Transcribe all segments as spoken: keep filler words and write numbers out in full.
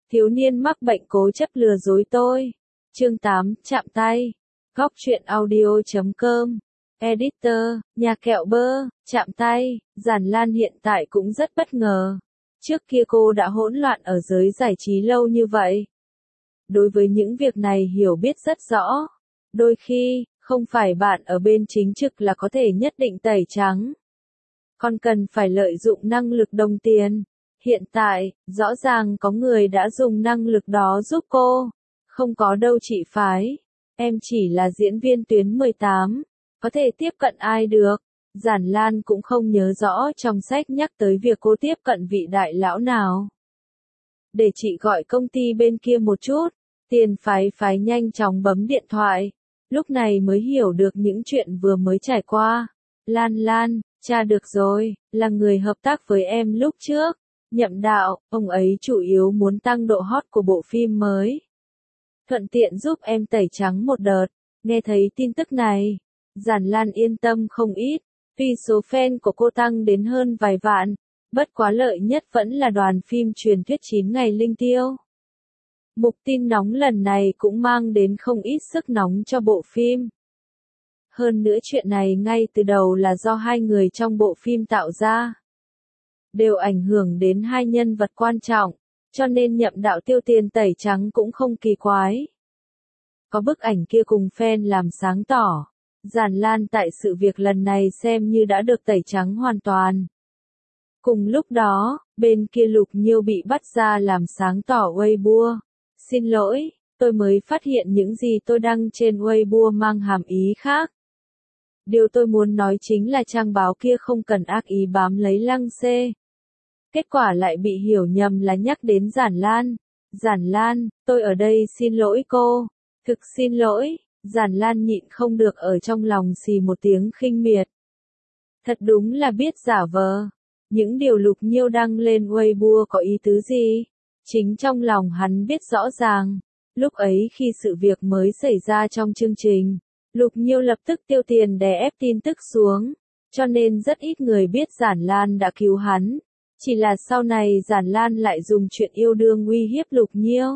Thiếu niên mắc bệnh cố chấp lừa dối tôi. Chương tám, chạm tay. Góc truyện audio chấm com. Editor, nhà kẹo bơ, chạm tay. Giản Lan hiện tại cũng rất bất ngờ. Trước kia cô đã hỗn loạn ở giới giải trí lâu như vậy. Đối với những việc này hiểu biết rất rõ. Đôi khi, không phải bạn ở bên chính trực là có thể nhất định tẩy trắng. Còn cần phải lợi dụng năng lực đồng tiền. Hiện tại, rõ ràng có người đã dùng năng lực đó giúp cô. Không có đâu chị phái. Em chỉ là diễn viên tuyến mười tám. Có thể tiếp cận ai được. Giản Lan cũng không nhớ rõ trong sách nhắc tới việc cô tiếp cận vị đại lão nào. Để chị gọi công ty bên kia một chút. Tiền phái phái nhanh chóng bấm điện thoại. Lúc này mới hiểu được những chuyện vừa mới trải qua. Lan Lan, cha được rồi, là người hợp tác với em lúc trước. Nhậm Đạo, ông ấy chủ yếu muốn tăng độ hot của bộ phim mới. Thuận tiện giúp em tẩy trắng một đợt. Nghe thấy tin tức này, Giản Lan yên tâm không ít. Tuy số fan của cô tăng đến hơn vài vạn, bất quá lợi nhất vẫn là đoàn phim truyền thuyết chín ngày linh tiêu. Mục tin nóng lần này cũng mang đến không ít sức nóng cho bộ phim. Hơn nữa chuyện này ngay từ đầu là do hai người trong bộ phim tạo ra. Đều ảnh hưởng đến hai nhân vật quan trọng, cho nên Nhậm Đạo tiêu tiền tẩy trắng cũng không kỳ quái. Có bức ảnh kia cùng fan làm sáng tỏ, Giản Lan tại sự việc lần này xem như đã được tẩy trắng hoàn toàn. Cùng lúc đó, bên kia Lục Nhiêu bị bắt ra làm sáng tỏ Weibo. Xin lỗi, tôi mới phát hiện những gì tôi đăng trên Weibo mang hàm ý khác. Điều tôi muốn nói chính là trang báo kia không cần ác ý bám lấy Lăng Xê. Kết quả lại bị hiểu nhầm là nhắc đến Giản Lan. Giản Lan, tôi ở đây xin lỗi cô. Thực xin lỗi. Giản Lan nhịn không được ở trong lòng xì một tiếng khinh miệt. Thật đúng là biết giả vờ. Những điều Lục Nhiêu đăng lên Weibo có ý tứ gì? Chính trong lòng hắn biết rõ ràng. Lúc ấy khi sự việc mới xảy ra trong chương trình, Lục Nhiêu lập tức tiêu tiền đè ép tin tức xuống. Cho nên rất ít người biết Giản Lan đã cứu hắn. Chỉ là sau này Giản Lan lại dùng chuyện yêu đương uy hiếp Lục Nhiêu.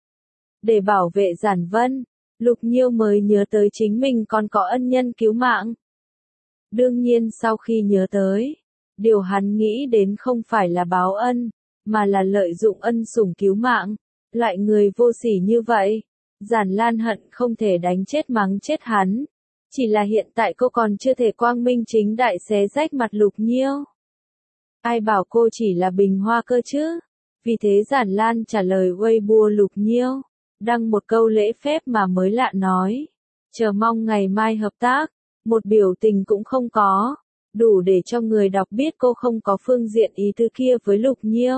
Để bảo vệ Giản Vân, Lục Nhiêu mới nhớ tới chính mình còn có ân nhân cứu mạng. Đương nhiên sau khi nhớ tới, điều hắn nghĩ đến không phải là báo ân, mà là lợi dụng ân sủng cứu mạng. Loại người vô sỉ như vậy, Giản Lan hận không thể đánh chết mắng chết hắn. Chỉ là hiện tại cô còn chưa thể quang minh chính đại xé rách mặt Lục Nhiêu. Ai bảo cô chỉ là bình hoa cơ chứ? Vì thế Giản Lan trả lời Weibo Lục Nhiêu, đăng một câu lễ phép mà mới lạ nói. Chờ mong ngày mai hợp tác, một biểu tình cũng không có. Đủ để cho người đọc biết cô không có phương diện ý tứ kia với Lục Nhiêu.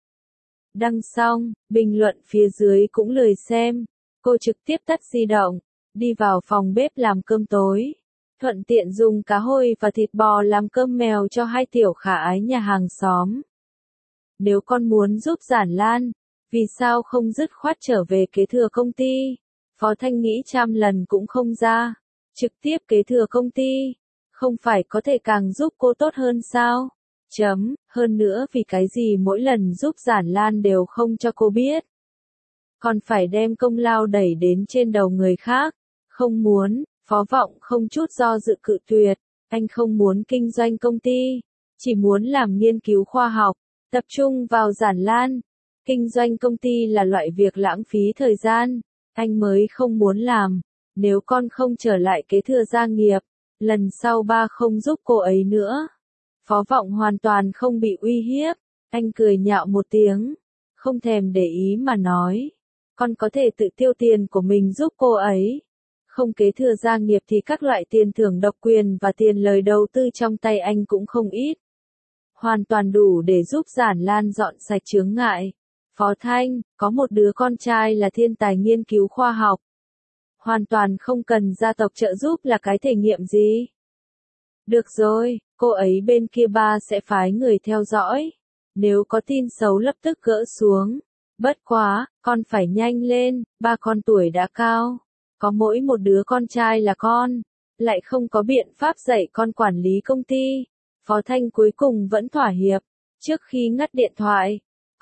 Đăng xong, bình luận phía dưới cũng lười xem. Cô trực tiếp tắt di động, đi vào phòng bếp làm cơm tối. Thuận tiện dùng cá hôi và thịt bò làm cơm mèo cho hai tiểu khả ái nhà hàng xóm. Nếu con muốn giúp Giản Lan, vì sao không dứt khoát trở về kế thừa công ty? Phó Thanh nghĩ trăm lần cũng không ra. Trực tiếp kế thừa công ty, không phải có thể càng giúp cô tốt hơn sao? Chấm, hơn nữa vì cái gì mỗi lần giúp Giản Lan đều không cho cô biết. Còn phải đem công lao đẩy đến trên đầu người khác. Không muốn, Phó Vọng không chút do dự cự tuyệt. Anh không muốn kinh doanh công ty, chỉ muốn làm nghiên cứu khoa học, tập trung vào Giản Lan. Kinh doanh công ty là loại việc lãng phí thời gian, anh mới không muốn làm. Nếu con không trở lại kế thừa gia nghiệp, lần sau ba không giúp cô ấy nữa. Phó Vọng hoàn toàn không bị uy hiếp, anh cười nhạo một tiếng, không thèm để ý mà nói. Con có thể tự tiêu tiền của mình giúp cô ấy. Không kế thừa gia nghiệp thì các loại tiền thưởng độc quyền và tiền lời đầu tư trong tay anh cũng không ít. Hoàn toàn đủ để giúp Giản Lan dọn sạch chướng ngại. Phó Thanh, có một đứa con trai là thiên tài nghiên cứu khoa học. Hoàn toàn không cần gia tộc trợ giúp là cái thể nghiệm gì. Được rồi, cô ấy bên kia ba sẽ phái người theo dõi. Nếu có tin xấu lập tức gỡ xuống. Bất quá, con phải nhanh lên, ba con tuổi đã cao. Có mỗi một đứa con trai là con. Lại không có biện pháp dạy con quản lý công ty. Phó Thanh cuối cùng vẫn thỏa hiệp. Trước khi ngắt điện thoại,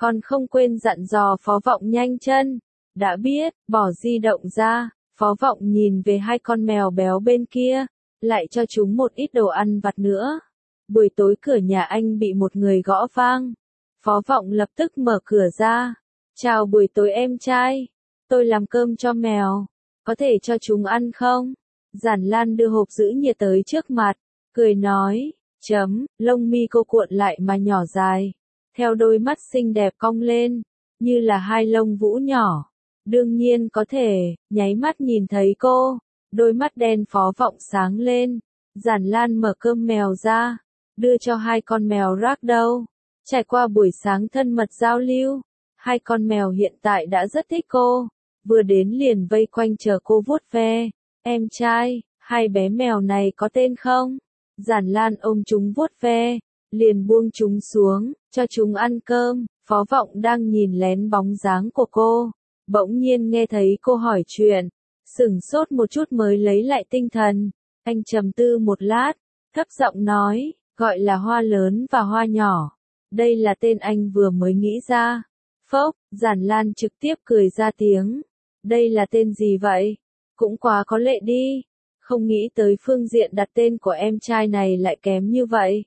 Còn không quên dặn dò Phó Vọng nhanh chân. Đã biết, bỏ di động ra, Phó Vọng nhìn về hai con mèo béo bên kia, lại cho chúng một ít đồ ăn vặt nữa. Buổi tối cửa nhà anh bị một người gõ vang. Phó Vọng lập tức mở cửa ra. Chào buổi tối em trai. Tôi làm cơm cho mèo. Có thể cho chúng ăn không? Giản Lan đưa hộp giữ nhiệt tới trước mặt. Cười nói. Chấm, lông mi cô cuộn lại mà nhỏ dài. Theo đôi mắt xinh đẹp cong lên. Như là hai lông vũ nhỏ. Đương nhiên có thể, nháy mắt nhìn thấy cô. Đôi mắt đen Phó Vọng sáng lên. Giản Lan mở cơm mèo ra. Đưa cho hai con mèo ragdoll. Trải qua buổi sáng thân mật giao lưu, hai con mèo hiện tại đã rất thích cô. Vừa đến liền vây quanh chờ cô vuốt ve. Em trai, hai bé mèo này có tên không? Giản Lan ôm chúng vuốt ve, liền buông chúng xuống, cho chúng ăn cơm. Phó Vọng đang nhìn lén bóng dáng của cô. Bỗng nhiên nghe thấy cô hỏi chuyện. Sửng sốt một chút mới lấy lại tinh thần. Anh trầm tư một lát, thấp giọng nói, gọi là Hoa lớn và Hoa nhỏ. Đây là tên anh vừa mới nghĩ ra. Phốc, Giản Lan trực tiếp cười ra tiếng. Đây là tên gì vậy? Cũng quá có lệ đi. Không nghĩ tới phương diện đặt tên của em trai này lại kém như vậy.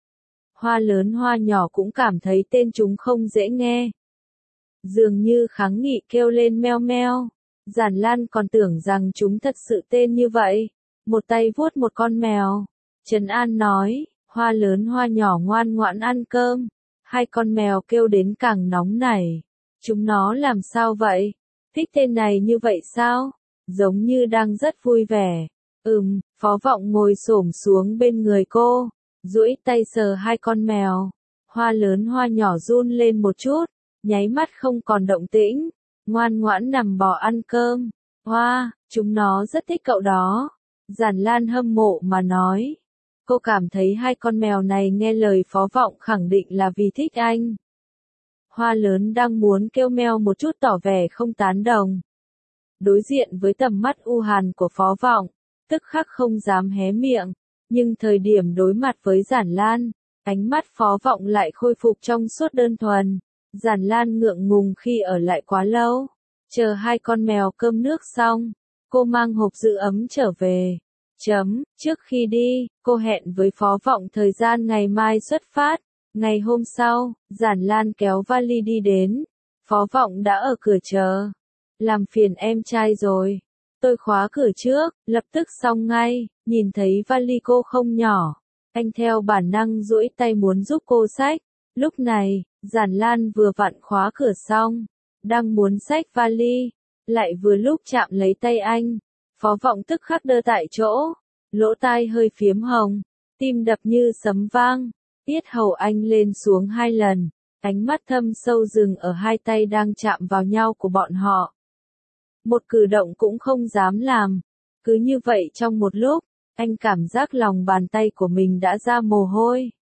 Hoa lớn Hoa nhỏ cũng cảm thấy tên chúng không dễ nghe. Dường như kháng nghị kêu lên meo meo. Giản Lan còn tưởng rằng chúng thật sự tên như vậy. Một tay vuốt một con mèo. Trấn An nói. Hoa lớn Hoa nhỏ ngoan ngoãn ăn cơm. Hai con mèo kêu đến càng nóng nảy. Chúng nó làm sao vậy? Thích tên này như vậy sao? Giống như đang rất vui vẻ. Ừm, Phó Vọng ngồi xổm xuống bên người cô. Duỗi tay sờ hai con mèo. Hoa lớn Hoa nhỏ run lên một chút. Nháy mắt không còn động tĩnh. Ngoan ngoãn nằm bò ăn cơm. Hoa, chúng nó rất thích cậu đó. Giản Lan hâm mộ mà nói. Cô cảm thấy hai con mèo này nghe lời Phó Vọng khẳng định là vì thích anh. Hoa lớn đang muốn kêu meo một chút tỏ vẻ không tán đồng. Đối diện với tầm mắt u hàn của Phó Vọng, tức khắc không dám hé miệng, nhưng thời điểm đối mặt với Giản Lan, ánh mắt Phó Vọng lại khôi phục trong suốt đơn thuần. Giản Lan ngượng ngùng khi ở lại quá lâu, chờ hai con mèo cơm nước xong, cô mang hộp giữ ấm trở về. Chấm, trước khi đi, cô hẹn với Phó Vọng thời gian ngày mai xuất phát. Ngày hôm sau, Giản Lan kéo vali đi đến. Phó Vọng đã ở cửa chờ. Làm phiền em trai rồi. Tôi khóa cửa trước, lập tức xong ngay, nhìn thấy vali cô không nhỏ. Anh theo bản năng duỗi tay muốn giúp cô xách. Lúc này, Giản Lan vừa vặn khóa cửa xong, đang muốn xách vali, lại vừa lúc chạm lấy tay anh. Phó Vọng tức khắc đơ tại chỗ, lỗ tai hơi phiếm hồng, tim đập như sấm vang, yết hầu anh lên xuống hai lần, ánh mắt thâm sâu dừng ở hai tay đang chạm vào nhau của bọn họ. Một cử động cũng không dám làm, cứ như vậy trong một lúc, anh cảm giác lòng bàn tay của mình đã ra mồ hôi.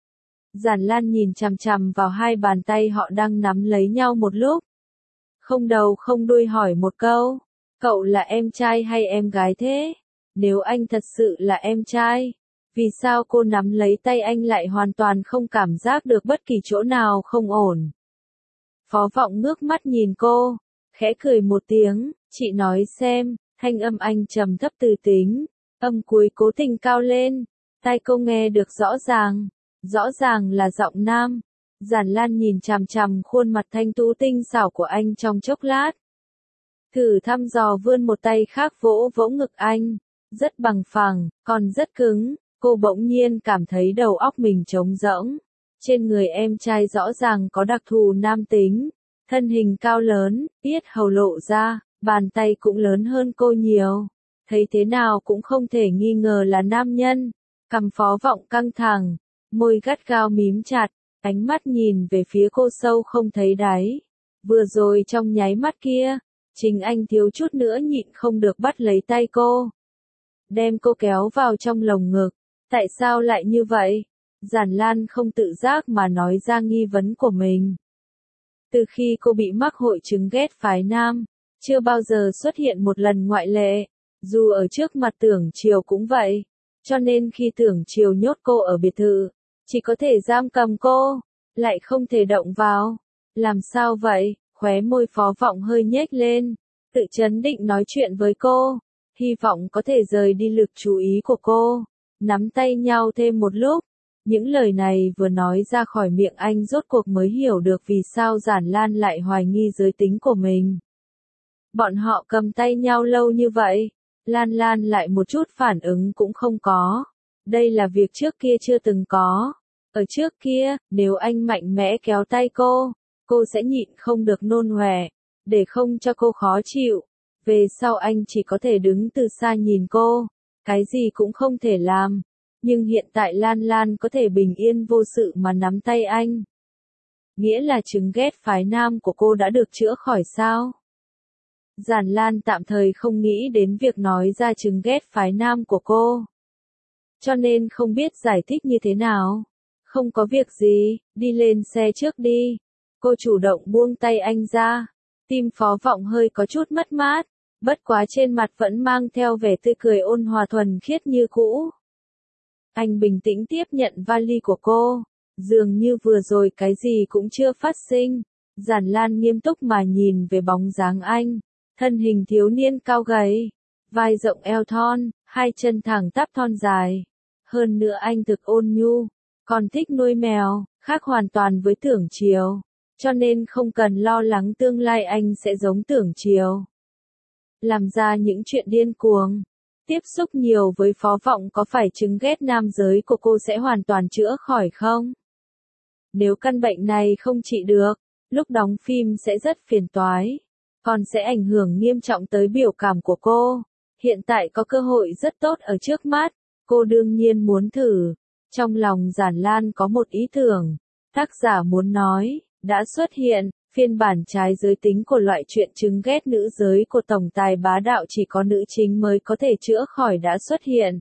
Giản Lan nhìn chằm chằm vào hai bàn tay họ đang nắm lấy nhau một lúc. Không đầu không đuôi hỏi một câu. Cậu là em trai hay em gái thế? Nếu anh thật sự là em trai, vì sao cô nắm lấy tay anh lại hoàn toàn không cảm giác được bất kỳ chỗ nào không ổn? Phó Vọng ngước mắt nhìn cô, khẽ cười một tiếng, chị nói xem, thanh âm anh trầm thấp từ tính, âm cuối cố tình cao lên, tai cô nghe được rõ ràng, rõ ràng là giọng nam. Giản Lan nhìn chằm chằm khuôn mặt thanh tú tinh xảo của anh trong chốc lát. Thử thăm dò vươn một tay khác vỗ vỗ ngực anh, rất bằng phẳng, còn rất cứng, cô bỗng nhiên cảm thấy đầu óc mình trống rỗng. Trên người em trai rõ ràng có đặc thù nam tính, thân hình cao lớn, yết hầu lộ ra, bàn tay cũng lớn hơn cô nhiều. Thấy thế nào cũng không thể nghi ngờ là nam nhân. Cằm Phó Vọng căng thẳng, môi gắt gao mím chặt, ánh mắt nhìn về phía cô sâu không thấy đáy. Vừa rồi trong nháy mắt kia, chính anh thiếu chút nữa nhịn không được bắt lấy tay cô, đem cô kéo vào trong lồng ngực. Tại sao lại như vậy? Giản Lan không tự giác mà nói ra nghi vấn của mình. Từ khi cô bị mắc hội chứng ghét phái nam, chưa bao giờ xuất hiện một lần ngoại lệ, dù ở trước mặt Tưởng Triều cũng vậy. Cho nên khi Tưởng Triều nhốt cô ở biệt thự, chỉ có thể giam cầm cô, lại không thể động vào. Làm sao vậy? Khóe môi Phó Vọng hơi nhếch lên, tự trấn định nói chuyện với cô, hy vọng có thể rời đi lực chú ý của cô. Nắm tay nhau thêm một lúc, những lời này vừa nói ra khỏi miệng anh rốt cuộc mới hiểu được vì sao Giản Lan lại hoài nghi giới tính của mình. Bọn họ cầm tay nhau lâu như vậy, Lan Lan lại một chút phản ứng cũng không có. Đây là việc trước kia chưa từng có. Ở trước kia, nếu anh mạnh mẽ kéo tay cô, cô sẽ nhịn không được nôn ọe, để không cho cô khó chịu. Về sau anh chỉ có thể đứng từ xa nhìn cô, cái gì cũng không thể làm. Nhưng hiện tại Lan Lan có thể bình yên vô sự mà nắm tay anh. Nghĩa là chứng ghét phái nam của cô đã được chữa khỏi sao? Giản Lan tạm thời không nghĩ đến việc nói ra chứng ghét phái nam của cô. Cho nên không biết giải thích như thế nào. Không có việc gì, đi lên xe trước đi. Cô chủ động buông tay anh ra. Tim Phó Vọng hơi có chút mất mát, bất quá trên mặt vẫn mang theo vẻ tươi cười ôn hòa thuần khiết như cũ. Anh bình tĩnh tiếp nhận vali của cô, dường như vừa rồi cái gì cũng chưa phát sinh. Giản Lan nghiêm túc mà nhìn về bóng dáng anh, thân hình thiếu niên cao gầy, vai rộng eo thon, hai chân thẳng tắp thon dài. Hơn nữa anh thực ôn nhu, còn thích nuôi mèo, khác hoàn toàn với Tưởng Chiều, cho nên không cần lo lắng tương lai anh sẽ giống Tưởng Chiều. Làm ra những chuyện điên cuồng. Tiếp xúc nhiều với Phó Vọng có phải chứng ghét nam giới của cô sẽ hoàn toàn chữa khỏi không? Nếu căn bệnh này không trị được, lúc đóng phim sẽ rất phiền toái, còn sẽ ảnh hưởng nghiêm trọng tới biểu cảm của cô. Hiện tại có cơ hội rất tốt ở trước mắt, cô đương nhiên muốn thử. Trong lòng Giản Lan có một ý tưởng, tác giả muốn nói, đã xuất hiện. Phiên bản trái giới tính của loại chuyện chứng ghét nữ giới của tổng tài bá đạo chỉ có nữ chính mới có thể chữa khỏi đã xuất hiện.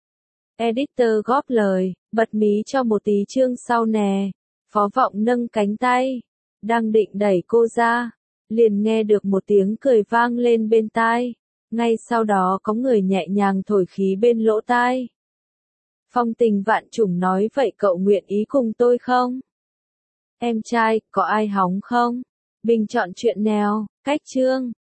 Editor góp lời, bật mí cho một tí chương sau nè. Phó Vọng nâng cánh tay, đang định đẩy cô ra, liền nghe được một tiếng cười vang lên bên tai. Ngay sau đó có người nhẹ nhàng thổi khí bên lỗ tai. Phong Tình Vạn Trùng nói vậy cậu nguyện ý cùng tôi không? Em trai, có ai hóng không? Bình chọn chuyện nào, cách chương.